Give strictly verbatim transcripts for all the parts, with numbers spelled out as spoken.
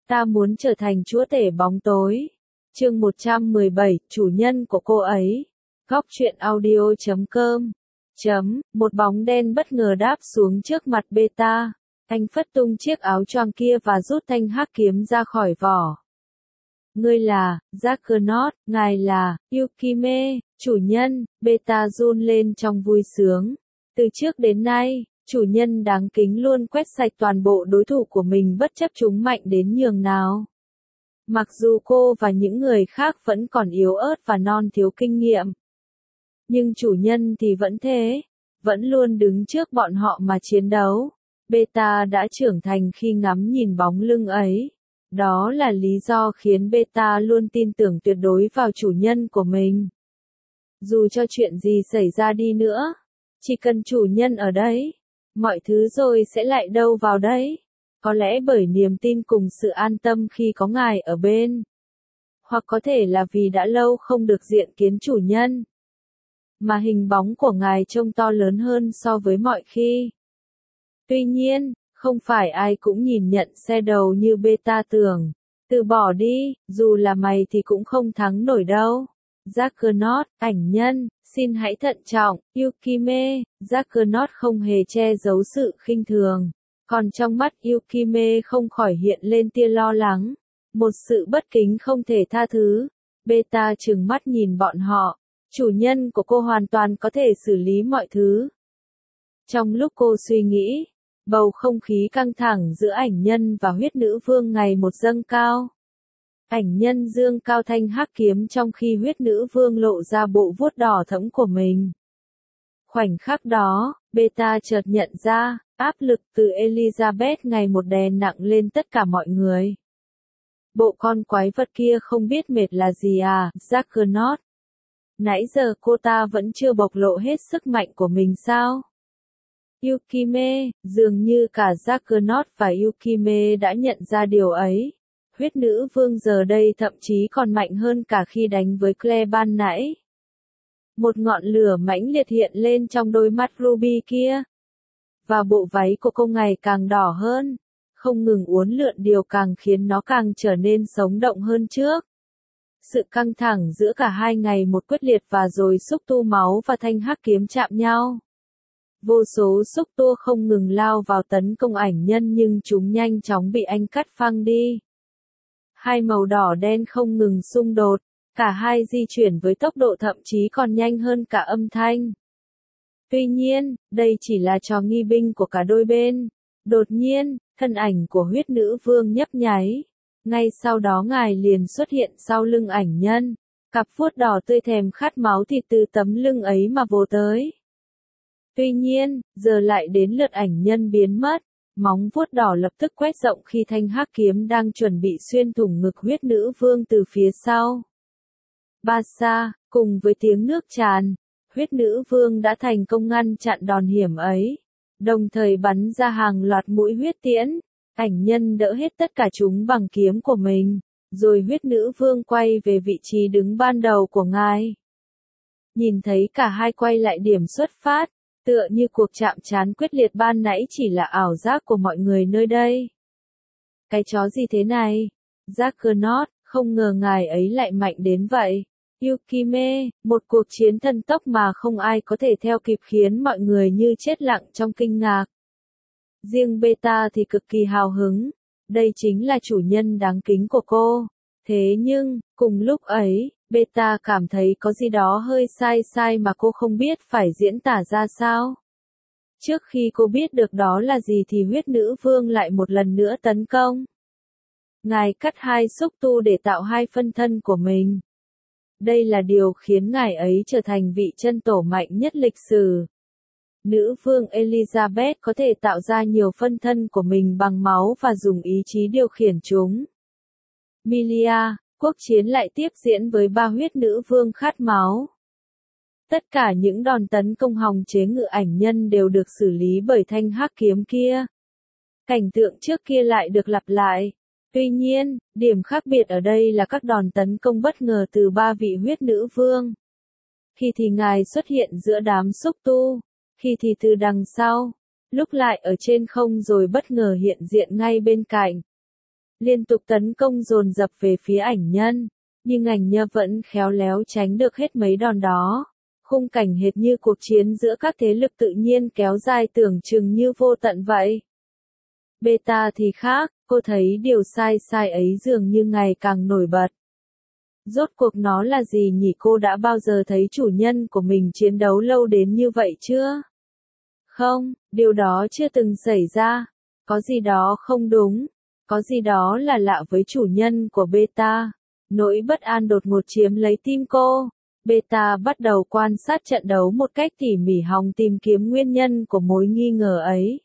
Ta muốn trở thành chúa tể bóng tối. Chương một trăm mười bảy, chủ nhân của cô ấy. Góc truyện audio chấm com. Chấm, một bóng đen bất ngờ đáp xuống trước mặt Beta. Anh phất tung chiếc áo choàng kia và rút thanh hắc kiếm ra khỏi vỏ. Ngươi là, Juggernaut, ngài là, Yukime, chủ nhân, Beta run lên trong vui sướng. Từ trước đến nay, chủ nhân đáng kính luôn quét sạch toàn bộ đối thủ của mình bất chấp chúng mạnh đến nhường nào. Mặc dù cô và những người khác vẫn còn yếu ớt và non thiếu kinh nghiệm. Nhưng chủ nhân thì vẫn thế, vẫn luôn đứng trước bọn họ mà chiến đấu. Beta đã trưởng thành khi ngắm nhìn bóng lưng ấy. Đó là lý do khiến Beta luôn tin tưởng tuyệt đối vào chủ nhân của mình. Dù cho chuyện gì xảy ra đi nữa, chỉ cần chủ nhân ở đấy, mọi thứ rồi sẽ lại đâu vào đấy. Có lẽ bởi niềm tin cùng sự an tâm khi có ngài ở bên. Hoặc có thể là vì đã lâu không được diện kiến chủ nhân. Mà hình bóng của ngài trông to lớn hơn so với mọi khi. Tuy nhiên, không phải ai cũng nhìn nhận xe đầu như Beta tưởng. Từ bỏ đi, dù là mày thì cũng không thắng nổi đâu. Juggernaut, ảnh nhân, xin hãy thận trọng, Yukime. Juggernaut không hề che giấu sự khinh thường. Còn trong mắt Yukime không khỏi hiện lên tia lo lắng. Một sự bất kính không thể tha thứ. Beta trừng mắt nhìn bọn họ. Chủ nhân của cô hoàn toàn có thể xử lý mọi thứ. Trong lúc cô suy nghĩ, bầu không khí căng thẳng giữa ảnh nhân và huyết nữ vương ngày một dâng cao. Ảnh nhân dương cao thanh hắc kiếm trong khi huyết nữ vương lộ ra bộ vuốt đỏ thẫm của mình. Khoảnh khắc đó, Beta chợt nhận ra, áp lực từ Elizabeth ngày một đè nặng lên tất cả mọi người. Bộ con quái vật kia không biết mệt là gì à, Juggernaut. Nãy giờ cô ta vẫn chưa bộc lộ hết sức mạnh của mình sao? Yukime, dường như cả Juggernaut và Yukime đã nhận ra điều ấy. Huyết nữ vương giờ đây thậm chí còn mạnh hơn cả khi đánh với Claire ban nãy. Một ngọn lửa mãnh liệt hiện lên trong đôi mắt ruby kia. Và bộ váy của cô ngày càng đỏ hơn. Không ngừng uốn lượn điều càng khiến nó càng trở nên sống động hơn trước. Sự căng thẳng giữa cả hai ngày một quyết liệt và rồi xúc tu máu và thanh hắc kiếm chạm nhau. Vô số xúc tua không ngừng lao vào tấn công ảnh nhân nhưng chúng nhanh chóng bị anh cắt phăng đi. Hai màu đỏ đen không ngừng xung đột, cả hai di chuyển với tốc độ thậm chí còn nhanh hơn cả âm thanh. Tuy nhiên, đây chỉ là trò nghi binh của cả đôi bên. Đột nhiên, thân ảnh của huyết nữ vương nhấp nháy. Ngay sau đó ngài liền xuất hiện sau lưng ảnh nhân. Cặp vuốt đỏ tươi thèm khát máu thịt từ tấm lưng ấy mà vồ tới. Tuy nhiên, giờ lại đến lượt ảnh nhân biến mất. Móng vuốt đỏ lập tức quét rộng khi thanh hắc kiếm đang chuẩn bị xuyên thủng ngực huyết nữ vương từ phía sau. Ba sa, cùng với tiếng nước tràn, huyết nữ vương đã thành công ngăn chặn đòn hiểm ấy. Đồng thời bắn ra hàng loạt mũi huyết tiễn. Ảnh nhân đỡ hết tất cả chúng bằng kiếm của mình. Rồi huyết nữ vương quay về vị trí đứng ban đầu của ngài. Nhìn thấy cả hai quay lại điểm xuất phát. Tựa như cuộc chạm trán quyết liệt ban nãy chỉ là ảo giác của mọi người nơi đây. Cái chó gì thế này? Juggernaut, không ngờ ngài ấy lại mạnh đến vậy. Yukime, một cuộc chiến thần tốc mà không ai có thể theo kịp khiến mọi người như chết lặng trong kinh ngạc. Riêng Beta thì cực kỳ hào hứng. Đây chính là chủ nhân đáng kính của cô. Thế nhưng, cùng lúc ấy, Beta cảm thấy có gì đó hơi sai sai mà cô không biết phải diễn tả ra sao. Trước khi cô biết được đó là gì thì huyết nữ vương lại một lần nữa tấn công. Ngài cắt hai xúc tu để tạo hai phân thân của mình. Đây là điều khiến ngài ấy trở thành vị chân tổ mạnh nhất lịch sử. Nữ vương Elizabeth có thể tạo ra nhiều phân thân của mình bằng máu và dùng ý chí điều khiển chúng. Milia, quốc chiến lại tiếp diễn với ba huyết nữ vương khát máu. Tất cả những đòn tấn công hòng chế ngự ảnh nhân đều được xử lý bởi thanh hắc kiếm kia. Cảnh tượng trước kia lại được lặp lại. Tuy nhiên, điểm khác biệt ở đây là các đòn tấn công bất ngờ từ ba vị huyết nữ vương. Khi thì ngài xuất hiện giữa đám xúc tu, khi thì từ đằng sau, lúc lại ở trên không rồi bất ngờ hiện diện ngay bên cạnh. liên tục tấn công dồn dập về phía ảnh nhân, nhưng ảnh nhân vẫn khéo léo tránh được hết mấy đòn đó. Khung cảnh hệt như cuộc chiến giữa các thế lực tự nhiên kéo dài tưởng chừng như vô tận vậy. Beta thì khác, cô thấy điều sai sai ấy dường như ngày càng nổi bật. Rốt cuộc nó là gì nhỉ? Cô đã bao giờ thấy chủ nhân của mình chiến đấu lâu đến như vậy chưa? Không, điều đó chưa từng xảy ra. Có gì đó không đúng. Có gì đó là lạ với chủ nhân của Beta. Nỗi bất an đột ngột chiếm lấy tim cô. Beta bắt đầu quan sát trận đấu một cách tỉ mỉ hòng tìm kiếm nguyên nhân của mối nghi ngờ ấy.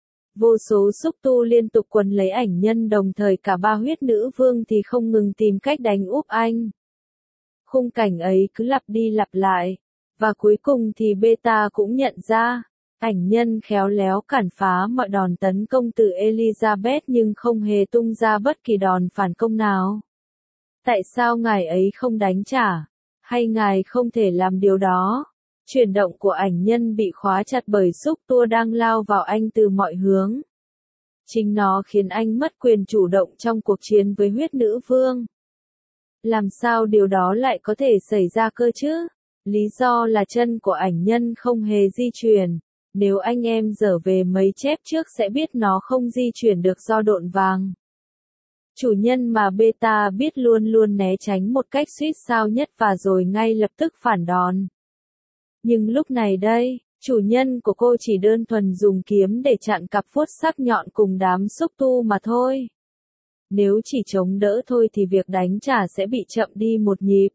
Vô số xúc tu liên tục quấn lấy ảnh nhân, đồng thời cả ba huyết nữ vương thì không ngừng tìm cách đánh úp anh. Khung cảnh ấy cứ lặp đi lặp lại. Và cuối cùng thì Beta cũng nhận ra, ảnh nhân khéo léo cản phá mọi đòn tấn công từ Elizabeth nhưng không hề tung ra bất kỳ đòn phản công nào. Tại sao ngài ấy không đánh trả? Hay ngài không thể làm điều đó? Chuyển động của ảnh nhân bị khóa chặt bởi xúc tua đang lao vào anh từ mọi hướng. Chính nó khiến anh mất quyền chủ động trong cuộc chiến với huyết nữ vương. Làm sao điều đó lại có thể xảy ra cơ chứ? Lý do là chân của ảnh nhân không hề di chuyển. Nếu anh em dở về mấy chép trước sẽ biết nó không di chuyển được do độn vàng. Chủ nhân mà Beta biết luôn luôn né tránh một cách suýt sao nhất và rồi ngay lập tức phản đòn. Nhưng lúc này đây, chủ nhân của cô chỉ đơn thuần dùng kiếm để chặn cặp phốt sắc nhọn cùng đám xúc tu mà thôi. Nếu chỉ chống đỡ thôi thì việc đánh trả sẽ bị chậm đi một nhịp.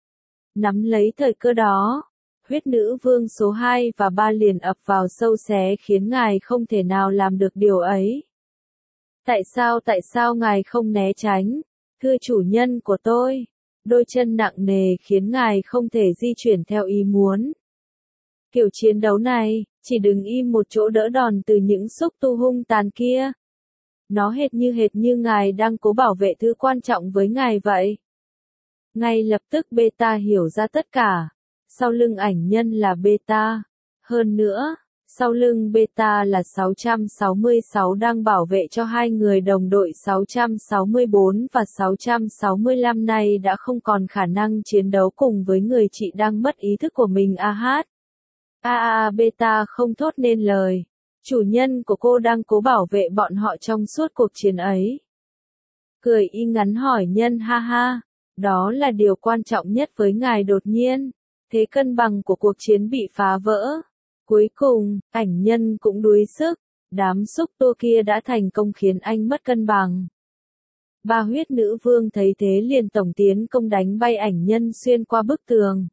Nắm lấy thời cơ đó, huyết nữ vương số hai và ba liền ập vào sâu xé khiến ngài không thể nào làm được điều ấy. Tại sao tại sao ngài không né tránh? Thưa chủ nhân của tôi, đôi chân nặng nề khiến ngài không thể di chuyển theo ý muốn. Kiểu chiến đấu này, chỉ đứng im một chỗ đỡ đòn từ những xúc tu hung tàn kia. Nó hệt như hệt như ngài đang cố bảo vệ thứ quan trọng với ngài vậy. Ngay lập tức Beta hiểu ra tất cả. Sau lưng ảnh nhân là Beta. Hơn nữa, sau lưng Beta là sáu trăm sáu mươi sáu đang bảo vệ cho hai người đồng đội sáu trăm sáu mươi bốn và sáu trăm sáu mươi lăm này đã không còn khả năng chiến đấu cùng với người chị đang mất ý thức của mình. A hát. A a Beta không thốt nên lời. Chủ nhân của cô đang cố bảo vệ bọn họ trong suốt cuộc chiến ấy. Cười y ngắn hỏi nhân ha ha. Đó là điều quan trọng nhất với ngài. Đột nhiên, thế cân bằng của cuộc chiến bị phá vỡ. Cuối cùng, ảnh nhân cũng đuối sức. Đám xúc tua kia đã thành công khiến anh mất cân bằng. Ba huyết nữ vương thấy thế liền tổng tiến công đánh bay ảnh nhân xuyên qua bức tường.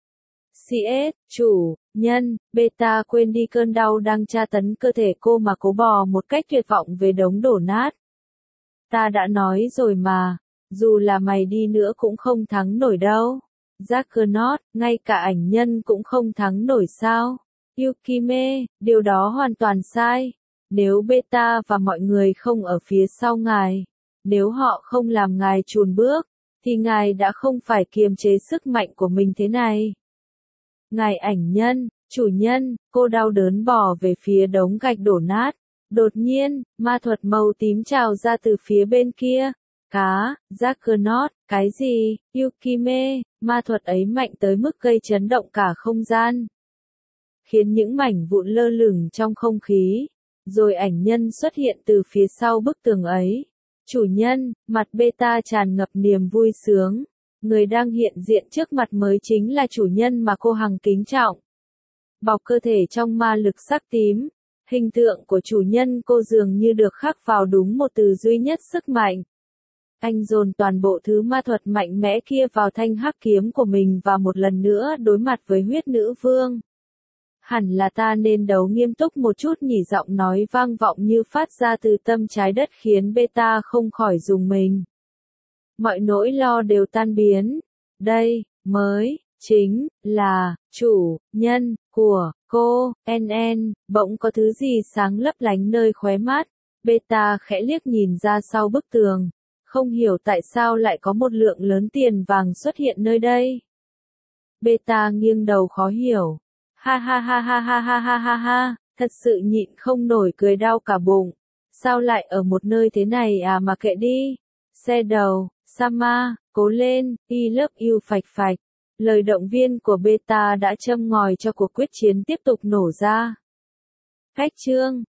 xê ét, chủ, nhân, Beta quên đi cơn đau đang tra tấn cơ thể cô mà cố bò một cách tuyệt vọng về đống đổ nát. Ta đã nói rồi mà, dù là mày đi nữa cũng không thắng nổi đâu. Juggernaut, ngay cả ảnh nhân cũng không thắng nổi sao? Yukime, điều đó hoàn toàn sai. Nếu Beta và mọi người không ở phía sau ngài, nếu họ không làm ngài chùn bước, thì ngài đã không phải kiềm chế sức mạnh của mình thế này. Ngài ảnh nhân, chủ nhân, cô đau đớn bò về phía đống gạch đổ nát. Đột nhiên, ma thuật màu tím trào ra từ phía bên kia. Cá, Juggernaut, cái gì? Yukime, ma thuật ấy mạnh tới mức gây chấn động cả không gian. Khiến những mảnh vụn lơ lửng trong không khí. Rồi ảnh nhân xuất hiện từ phía sau bức tường ấy. Chủ nhân, mặt Beta tràn ngập niềm vui sướng. Người đang hiện diện trước mặt mới chính là chủ nhân mà cô hằng kính trọng. Bọc cơ thể trong ma lực sắc tím. Hình tượng của chủ nhân cô dường như được khắc vào đúng một từ duy nhất: sức mạnh. Anh dồn toàn bộ thứ ma thuật mạnh mẽ kia vào thanh hắc kiếm của mình và một lần nữa đối mặt với huyết nữ vương. Hẳn là ta nên đấu nghiêm túc một chút nhỉ, giọng nói vang vọng như phát ra từ tâm trái đất khiến Beta không khỏi rùng mình. Mọi nỗi lo đều tan biến. Đây, mới, chính, là, chủ, nhân, của, cô, en en, bỗng có thứ gì sáng lấp lánh nơi khóe mắt. Beta khẽ liếc nhìn ra sau bức tường. Không hiểu tại sao lại có một lượng lớn tiền vàng xuất hiện nơi đây. Beta nghiêng đầu khó hiểu. Ha ha ha ha ha ha ha ha ha, thật sự nhịn không nổi cười đau cả bụng. Sao lại ở một nơi thế này à mà kệ đi. Xe đầu, Sama, cố lên, I love you phạch phạch. Lời động viên của Beta đã châm ngòi cho cuộc quyết chiến tiếp tục nổ ra. Khách chương